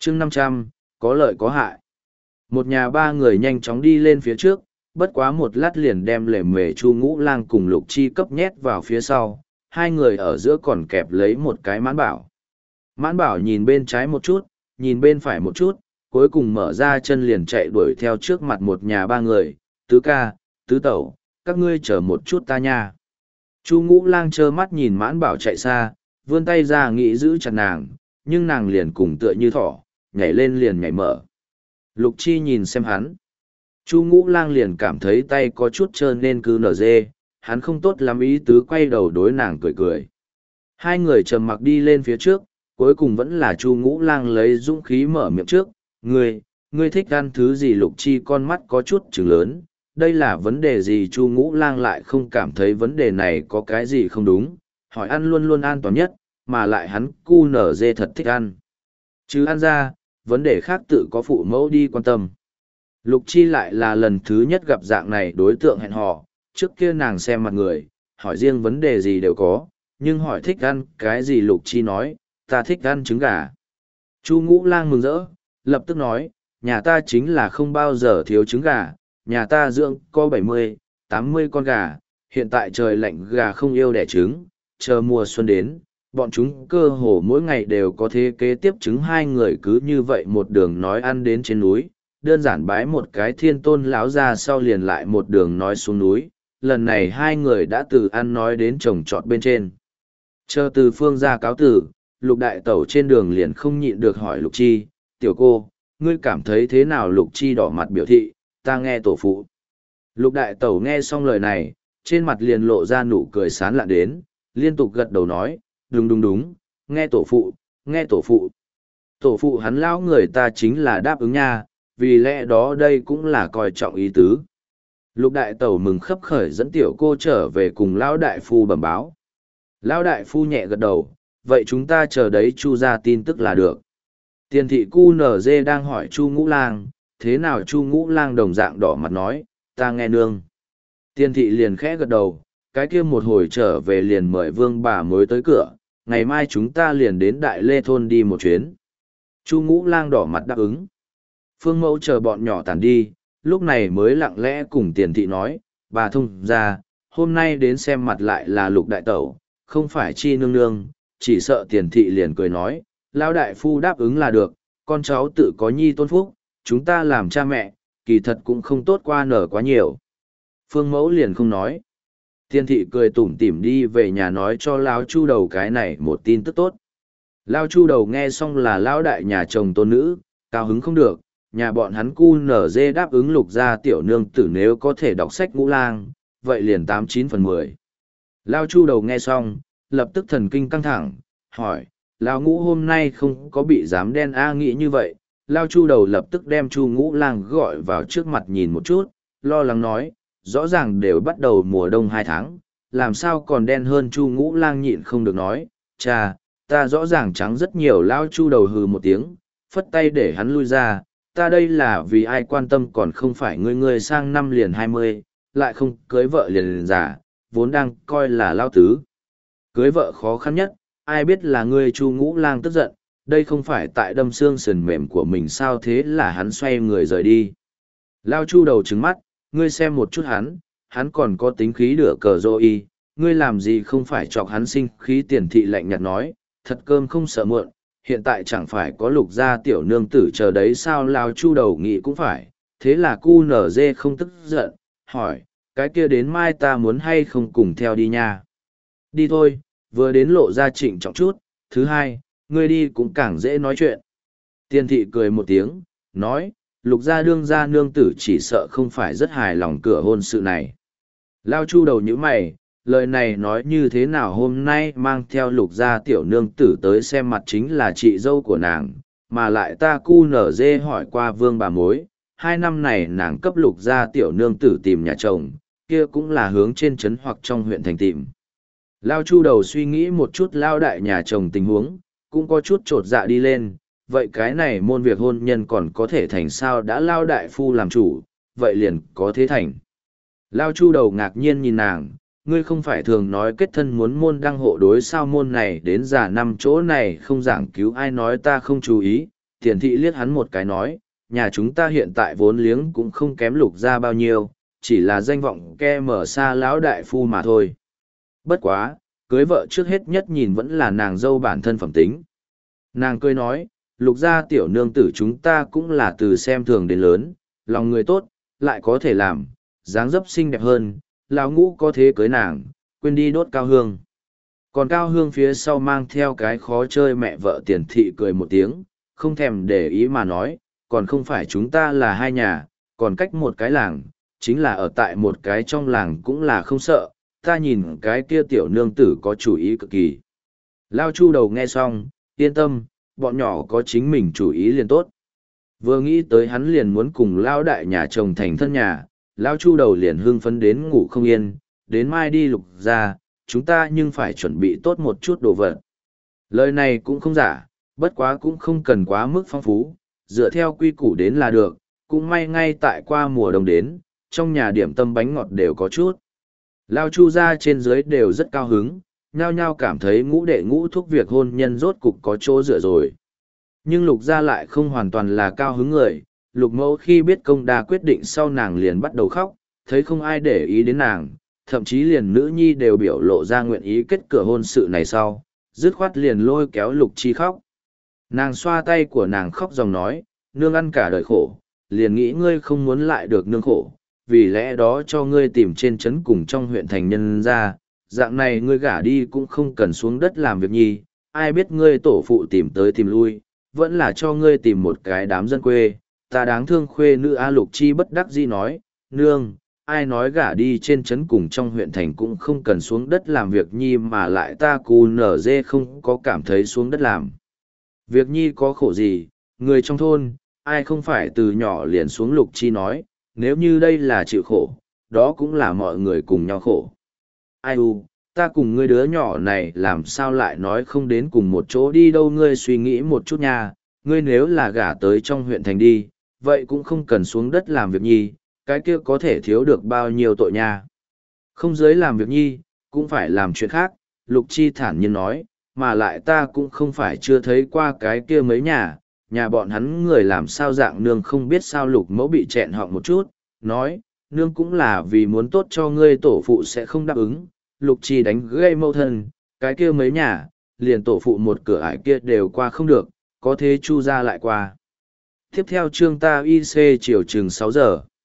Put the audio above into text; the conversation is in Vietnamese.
chương 500, có lợi có hại. Một nhà ba người nhanh chóng đi lên phía trước, bất quá một lát liền đem lề mề Chu Ngũ Lang cùng Lục Chi cấp nhét vào phía sau, hai người ở giữa còn kẹp lấy một cái Mãn Bảo. Mãn Bảo nhìn bên trái một chút, nhìn bên phải một chút, cuối cùng mở ra chân liền chạy đuổi theo trước mặt một nhà ba người, tứ ca, tứ tẩu, các ngươi chờ một chút ta nha. Chu Ngũ Lang trơ mắt nhìn Mãn Bảo chạy xa, vươn tay ra nghĩ giữ chặt nàng, nhưng nàng liền cùng tựa như thỏ, nhảy lên liền nhảy mở. Lục Chi nhìn xem hắn. Chu Ngũ Lang liền cảm thấy tay có chút trơn nên cứ nở dê, hắn không tốt lắm ý tứ quay đầu đối nàng cười cười. Hai người trầm mặc đi lên phía trước, cuối cùng vẫn là Chu Ngũ Lang lấy dũng khí mở miệng trước. Ngươi thích ăn thứ gì? Lục Chi con mắt có chút trừng lớn. Đây là vấn đề gì? Chu Ngũ Lang lại không cảm thấy vấn đề này có cái gì không đúng, hỏi ăn luôn luôn an toàn nhất, mà lại hắn cu nở dê thật thích ăn. Chứ ăn ra, vấn đề khác tự có phụ mẫu đi quan tâm. Lục Chi lại là lần thứ nhất gặp dạng này đối tượng hẹn hò, trước kia nàng xem mặt người, hỏi riêng vấn đề gì đều có, nhưng hỏi thích ăn cái gì Lục Chi nói, ta thích ăn trứng gà. Chu Ngũ Lang mừng rỡ, lập tức nói, nhà ta chính là không bao giờ thiếu trứng gà, nhà ta dưỡng có 70, 80 con gà, hiện tại trời lạnh gà không yêu đẻ trứng, chờ mùa xuân đến, bọn chúng cơ hồ mỗi ngày đều có thế kế tiếp trứng. Hai người cứ như vậy một đường nói ăn đến trên núi, đơn giản bái một cái thiên tôn láo ra sau liền lại một đường nói xuống núi. Lần này hai người đã từ ăn nói đến trồng trọt bên trên. Chờ từ phương ra cáo tử, Lục đại tẩu trên đường liền không nhịn được hỏi Lục Chi, tiểu cô, ngươi cảm thấy thế nào? Lục Chi đỏ mặt biểu thị, ta nghe tổ phụ. Lục đại tẩu nghe xong lời này, trên mặt liền lộ ra nụ cười sán lạ đến, liên tục gật đầu nói, đúng, nghe tổ phụ, nghe tổ phụ. Tổ phụ hắn lão người ta chính là đáp ứng nha, vì lẽ đó đây cũng là coi trọng ý tứ. Lục đại tẩu mừng khấp khởi dẫn tiểu cô trở về cùng lão đại phu bẩm báo. Lão đại phu nhẹ gật đầu, vậy chúng ta chờ đấy Chu ra tin tức là được. Tiền thị cu nở dê đang hỏi Chu Ngũ Lang, thế nào? Chu Ngũ Lang đồng dạng đỏ mặt nói, ta nghe nương. Tiền thị liền khẽ gật đầu, cái kia một hồi trở về liền mời vương bà mới tới cửa, ngày mai chúng ta liền đến Đại Lê Thôn đi một chuyến. Chu Ngũ Lang đỏ mặt đáp ứng. Phương mẫu chờ bọn nhỏ tàn đi, lúc này mới lặng lẽ cùng tiền thị nói, bà thông ra, hôm nay đến xem mặt lại là Lục đại tẩu, không phải Chi nương nương. Chỉ sợ tiền thị liền cười nói, lão đại phu đáp ứng là được, con cháu tự có nhi tôn phúc, chúng ta làm cha mẹ, kỳ thật cũng không tốt qua nở quá nhiều. Phương mẫu liền không nói. Tiền thị cười tủm tỉm đi về nhà nói cho lão Chu đầu cái này một tin tức tốt. Lão Chu đầu nghe xong là lão đại nhà chồng tôn nữ, cao hứng không được, nhà bọn hắn cu nở dê đáp ứng Lục gia tiểu nương tử nếu có thể đọc sách Ngũ Lang, vậy liền 89/10. Lão Chu đầu nghe xong, lập tức thần kinh căng thẳng, hỏi, lão Ngũ hôm nay không có bị giám đen nghĩ như vậy. Lão Chu đầu lập tức đem Chu Ngũ Lang gọi vào trước mặt nhìn một chút, lo lắng nói, rõ ràng đều bắt đầu mùa đông 2 tháng, làm sao còn đen hơn? Chu Ngũ Lang nhịn không được nói, cha, ta rõ ràng trắng rất nhiều. Lão Chu đầu hừ một tiếng, phất tay để hắn lui ra, ta đây là vì ai quan tâm còn không phải ngươi sang năm liền 20, lại không cưới vợ liền già, vốn đang coi là lao tứ. Cưới vợ khó khăn nhất, ai biết là ngươi? Chu Ngũ Lang tức giận, đây không phải tại đâm xương sườn mềm của mình sao? Thế là hắn xoay người rời đi. Lao Chu đầu trừng mắt, ngươi xem một chút hắn còn có tính khí đửa cờ rô y, ngươi làm gì không phải chọc hắn sinh khí? Tiền thị lạnh nhạt nói, thật cơm không sợ muộn, hiện tại chẳng phải có Lục gia tiểu nương tử chờ đấy sao? Lao Chu đầu nghĩ cũng phải, thế là cu nở dê không tức giận, hỏi, cái kia đến mai ta muốn hay không cùng theo đi nha? Đi thôi, vừa đến lộ ra trịnh trọng chút, thứ hai, ngươi đi cũng càng dễ nói chuyện. Tiền thị cười một tiếng, nói, Lục gia đương gia nương tử chỉ sợ không phải rất hài lòng cửa hôn sự này. Lao Chu đầu như mày, lời này nói như thế nào? Hôm nay mang theo Lục gia tiểu nương tử tới xem mặt chính là chị dâu của nàng, mà lại ta cu nở dê hỏi qua vương bà mối, 2 năm này nàng cấp Lục gia tiểu nương tử tìm nhà chồng, kia cũng là hướng trên trấn hoặc trong huyện thành tìm. Lao Chu đầu suy nghĩ một chút lao đại nhà chồng tình huống, cũng có chút trột dạ đi lên, vậy cái này môn việc hôn nhân còn có thể thành sao? Đã lao đại phu làm chủ, vậy liền có thế thành. Lao Chu đầu ngạc nhiên nhìn nàng, ngươi không phải thường nói kết thân muốn môn đăng hộ đối sao? Môn này đến già năm chỗ này không giảng cứu ai nói ta không chú ý, Tiền thị liếc hắn một cái nói, nhà chúng ta hiện tại vốn liếng cũng không kém Lục gia bao nhiêu, chỉ là danh vọng ke mở xa lão đại phu mà thôi. Bất quá, cưới vợ trước hết nhất nhìn vẫn là nàng dâu bản thân phẩm tính. Nàng cười nói, Lục gia tiểu nương tử chúng ta cũng là từ xem thường đến lớn, lòng người tốt, lại có thể làm, dáng dấp xinh đẹp hơn, lão ngũ có thế cưới nàng, quên đi đốt cao hương. Còn cao hương phía sau mang theo cái khó chơi mẹ vợ Tiền thị cười một tiếng, không thèm để ý mà nói, còn không phải chúng ta là hai nhà, còn cách một cái làng, chính là ở tại một cái trong làng cũng là không sợ, ta nhìn cái kia tiểu nương tử có chủ ý cực kỳ. Lao Chu đầu nghe xong, yên tâm, bọn nhỏ có chính mình chủ ý liền tốt. Vừa nghĩ tới hắn liền muốn cùng Lao đại nhà chồng thành thân nhà, Lao Chu đầu liền hưng phấn đến ngủ không yên, đến mai đi Lục ra, chúng ta nhưng phải chuẩn bị tốt một chút đồ vật. Lời này cũng không giả, bất quá cũng không cần quá mức phong phú, dựa theo quy củ đến là được, cũng may ngay tại qua mùa đông đến, trong nhà điểm tâm bánh ngọt đều có chút. Lao Chu ra trên dưới đều rất cao hứng, nhao nhao cảm thấy ngũ đệ ngũ thúc việc hôn nhân rốt cục có chỗ dựa rồi. Nhưng Lục gia lại không hoàn toàn là cao hứng người, Lục mẫu khi biết công đa quyết định sau nàng liền bắt đầu khóc, thấy không ai để ý đến nàng, thậm chí liền nữ nhi đều biểu lộ ra nguyện ý kết cửa hôn sự này sau, dứt khoát liền lôi kéo Lục Chi khóc. Nàng xoa tay của nàng khóc dòng nói, nương ăn cả đời khổ, liền nghĩ ngươi không muốn lại được nương khổ, vì lẽ đó cho ngươi tìm trên trấn cùng trong huyện thành nhân ra, dạng này ngươi gả đi cũng không cần xuống đất làm việc nhi, ai biết ngươi tổ phụ tìm tới tìm lui, vẫn là cho ngươi tìm một cái đám dân quê, ta đáng thương khuê nữ A Lục Chi bất đắc dĩ nói, nương, ai nói gả đi trên trấn cùng trong huyện thành cũng không cần xuống đất làm việc nhi mà lại ta cù nở dê không có cảm thấy xuống đất làm. Việc nhi có khổ gì, người trong thôn, ai không phải từ nhỏ liền xuống. Lục Chi nói, nếu như đây là chịu khổ, đó cũng là mọi người cùng nhau khổ. Ai u, ta cùng ngươi đứa nhỏ này làm sao lại nói không đến cùng một chỗ đi đâu, ngươi suy nghĩ một chút nha, ngươi nếu là gả tới trong huyện thành đi, vậy cũng không cần xuống đất làm việc nhi, cái kia có thể thiếu được bao nhiêu tội nha. Không giới làm việc nhi, cũng phải làm chuyện khác, Lục Chi thản nhiên nói, mà lại ta cũng không phải chưa thấy qua cái kia mấy nhà bọn hắn người làm sao dạng nương không biết sao. Lục mẫu bị chẹn họng một chút, nói, nương cũng là vì muốn tốt cho ngươi, tổ phụ sẽ không đáp ứng. Lục Chi đánh gây mâu thân, cái kia mấy nhà, liền tổ phụ một cửa ải kia đều qua không được, có thế Chu ra lại qua. Tiếp theo chương ta IC chiều chừng 6 giờ.